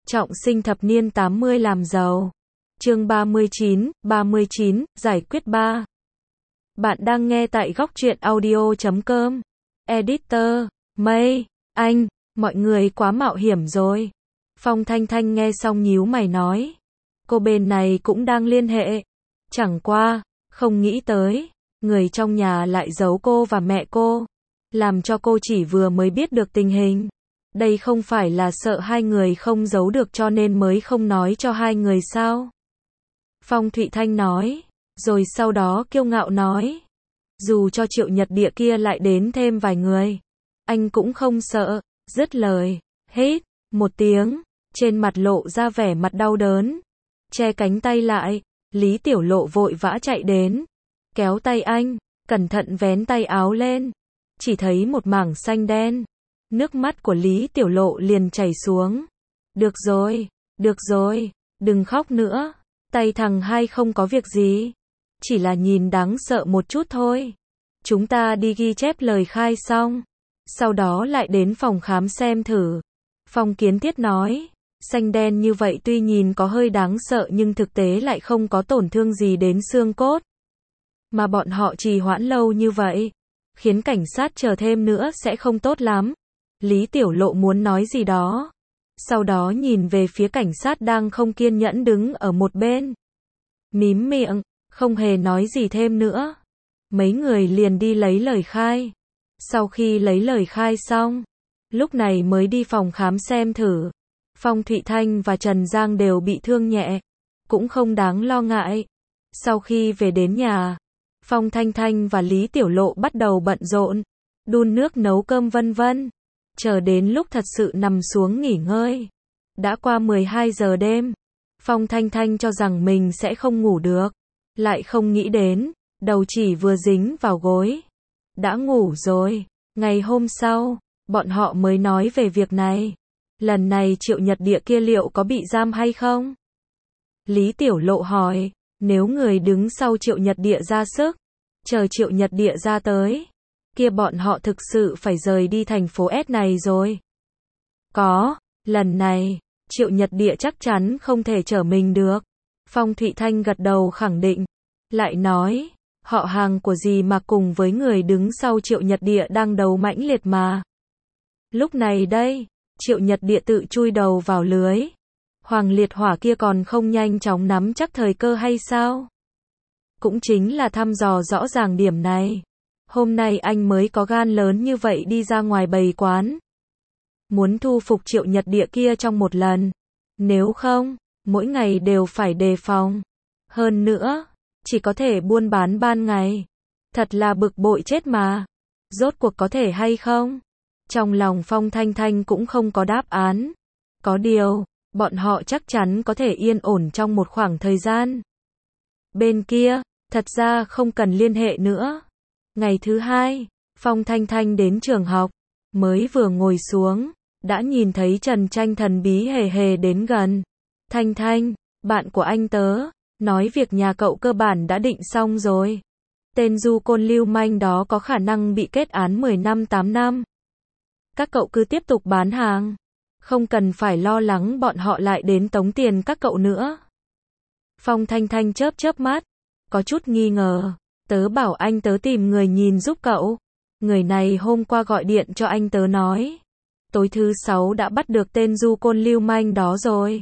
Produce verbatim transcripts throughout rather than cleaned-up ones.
Trọng sinh thập niên tám mươi làm giàu. Chương ba mươi chín, ba mươi chín, giải quyết ba. Bạn đang nghe tại góc truyện audio chấm com. Editor, Mây, anh, mọi người quá mạo hiểm rồi. Phong Thanh Thanh nghe xong nhíu mày nói. Cô bên này cũng đang liên hệ. Chẳng qua, không nghĩ tới, người trong nhà lại giấu cô và mẹ cô. Làm cho cô chỉ vừa mới biết được tình hình. Đây không phải là sợ hai người không giấu được cho nên mới không nói cho hai người sao? Phong Thụy Thanh nói, rồi sau đó kiêu ngạo nói. Dù cho Triệu Nhật Địa kia lại đến thêm vài người, anh cũng không sợ. Dứt lời, hít một tiếng, trên mặt lộ ra vẻ mặt đau đớn. Che cánh tay lại, Lý Tiểu Lộ vội vã chạy đến. Kéo tay anh, cẩn thận vén tay áo lên. Chỉ thấy một mảng xanh đen. Nước mắt của Lý Tiểu Lộ liền chảy xuống. Được rồi, được rồi, đừng khóc nữa. Tay thằng hai không có việc gì. Chỉ là nhìn đáng sợ một chút thôi. Chúng ta đi ghi chép lời khai xong. Sau đó lại đến phòng khám xem thử. Phong Kiến Thiết nói. Xanh đen như vậy tuy nhìn có hơi đáng sợ nhưng thực tế lại không có tổn thương gì đến xương cốt. Mà bọn họ trì hoãn lâu như vậy, khiến cảnh sát chờ thêm nữa sẽ không tốt lắm. Lý Tiểu Lộ muốn nói gì đó. Sau đó nhìn về phía cảnh sát đang không kiên nhẫn đứng ở một bên. Mím miệng, không hề nói gì thêm nữa. Mấy người liền đi lấy lời khai. Sau khi lấy lời khai xong, lúc này mới đi phòng khám xem thử. Phong Thụy Thanh và Trần Giang đều bị thương nhẹ, cũng không đáng lo ngại. Sau khi về đến nhà, Phong Thanh Thanh và Lý Tiểu Lộ bắt đầu bận rộn, đun nước nấu cơm vân vân. Chờ đến lúc thật sự nằm xuống nghỉ ngơi. Đã qua mười hai giờ đêm. Phong Thanh Thanh cho rằng mình sẽ không ngủ được. Lại không nghĩ đến, đầu chỉ vừa dính vào gối. Đã ngủ rồi. Ngày hôm sau, bọn họ mới nói về việc này. Lần này Triệu Nhật Địa kia liệu có bị giam hay không? Lý Tiểu Lộ hỏi, nếu người đứng sau Triệu Nhật Địa ra sức, chờ Triệu Nhật Địa ra tới, kia bọn họ thực sự phải rời đi thành phố S này rồi. Có, lần này, Triệu Nhật Địa chắc chắn không thể chở mình được. Phong Thụy Thanh gật đầu khẳng định. Lại nói, họ hàng của dì mà cùng với người đứng sau Triệu Nhật Địa đang đấu mãnh liệt mà. Lúc này đây, Triệu Nhật Địa tự chui đầu vào lưới. Hoàng liệt hỏa kia còn không nhanh chóng nắm chắc thời cơ hay sao? Cũng chính là thăm dò rõ ràng điểm này. Hôm nay anh mới có gan lớn như vậy đi ra ngoài bày quán. Muốn thu phục Triệu Nhật Địa kia trong một lần. Nếu không, mỗi ngày đều phải đề phòng. Hơn nữa, chỉ có thể buôn bán ban ngày. Thật là bực bội chết mà. Rốt cuộc có thể hay không? Trong lòng Phong Thanh Thanh cũng không có đáp án. Có điều, bọn họ chắc chắn có thể yên ổn trong một khoảng thời gian. Bên kia, thật ra không cần liên hệ nữa. Ngày thứ hai, Phong Thanh Thanh đến trường học, mới vừa ngồi xuống, đã nhìn thấy Trần Tranh thần bí hề hề đến gần. Thanh Thanh, bạn của anh tớ, nói việc nhà cậu cơ bản đã định xong rồi. Tên du côn lưu manh đó có khả năng bị kết án mười năm tám năm. Các cậu cứ tiếp tục bán hàng, không cần phải lo lắng bọn họ lại đến tống tiền các cậu nữa. Phong Thanh Thanh chớp chớp mắt, có chút nghi ngờ. Tớ bảo anh tớ tìm người nhìn giúp cậu. Người này hôm qua gọi điện cho anh tớ nói. Tối thứ sáu đã bắt được tên du côn lưu manh đó rồi.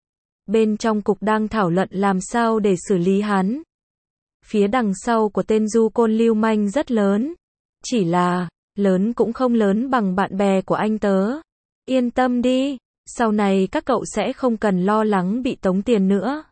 Bên trong cục đang thảo luận làm sao để xử lý hắn. Phía đằng sau của tên du côn lưu manh rất lớn. Chỉ là, lớn cũng không lớn bằng bạn bè của anh tớ. Yên tâm đi, sau này các cậu sẽ không cần lo lắng bị tống tiền nữa.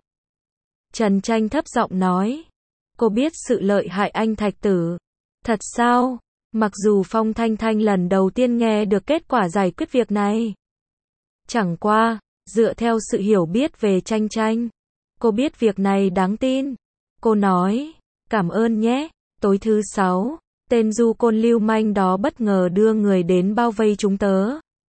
Trần Tranh thấp giọng nói. Cô biết sự lợi hại anh Thạch Tử. Thật sao? Mặc dù Phong Thanh Thanh lần đầu tiên nghe được kết quả giải quyết việc này. Chẳng qua, dựa theo sự hiểu biết về Tranh Tranh, cô biết việc này đáng tin. Cô nói, cảm ơn nhé. Tối thứ sáu, tên du côn lưu manh đó bất ngờ đưa người đến bao vây chúng tớ.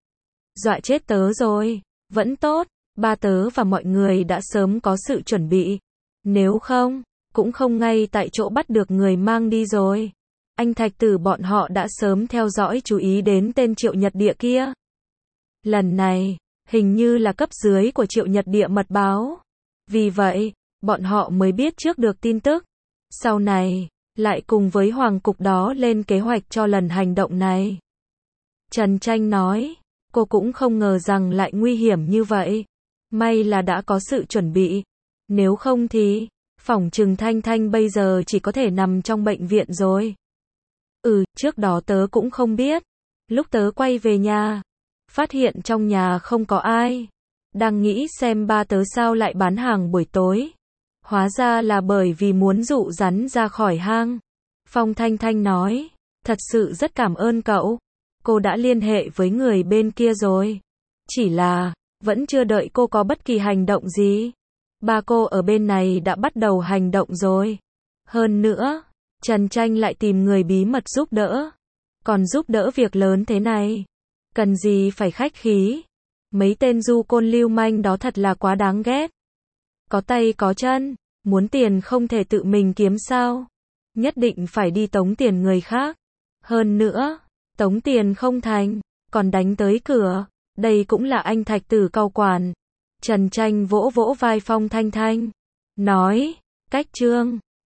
Dọa chết tớ rồi. Vẫn tốt, ba tớ và mọi người đã sớm có sự chuẩn bị. Nếu không, cũng không ngay tại chỗ bắt được người mang đi rồi. Anh Thạch Tử bọn họ đã sớm theo dõi chú ý đến tên Triệu Nhật Địa kia. Lần này, hình như là cấp dưới của Triệu Nhật Địa mật báo. Vì vậy, bọn họ mới biết trước được tin tức. Sau này, lại cùng với Hoàng Cục đó lên kế hoạch cho lần hành động này. Trần Tranh nói, cô cũng không ngờ rằng lại nguy hiểm như vậy. May là đã có sự chuẩn bị. Nếu không thì, phỏng chừng Thanh Thanh bây giờ chỉ có thể nằm trong bệnh viện rồi. Ừ, trước đó tớ cũng không biết. Lúc tớ quay về nhà, phát hiện trong nhà không có ai. Đang nghĩ xem ba tớ sao lại bán hàng buổi tối. Hóa ra là bởi vì muốn dụ rắn ra khỏi hang. Phong Thanh Thanh nói, thật sự rất cảm ơn cậu. Cô đã liên hệ với người bên kia rồi. Chỉ là, vẫn chưa đợi cô có bất kỳ hành động gì. Ba cô ở bên này đã bắt đầu hành động rồi. Hơn nữa, Trần Tranh lại tìm người bí mật giúp đỡ. Còn giúp đỡ việc lớn thế này, cần gì phải khách khí. Mấy tên du côn lưu manh đó thật là quá đáng ghét. Có tay có chân, muốn tiền không thể tự mình kiếm sao? Nhất định phải đi tống tiền người khác. Hơn nữa, tống tiền không thành, còn đánh tới cửa. Đây cũng là anh Thạch Tử cau quản. Trần Tranh vỗ vỗ vai Phong Thanh Thanh, nói, cách trương.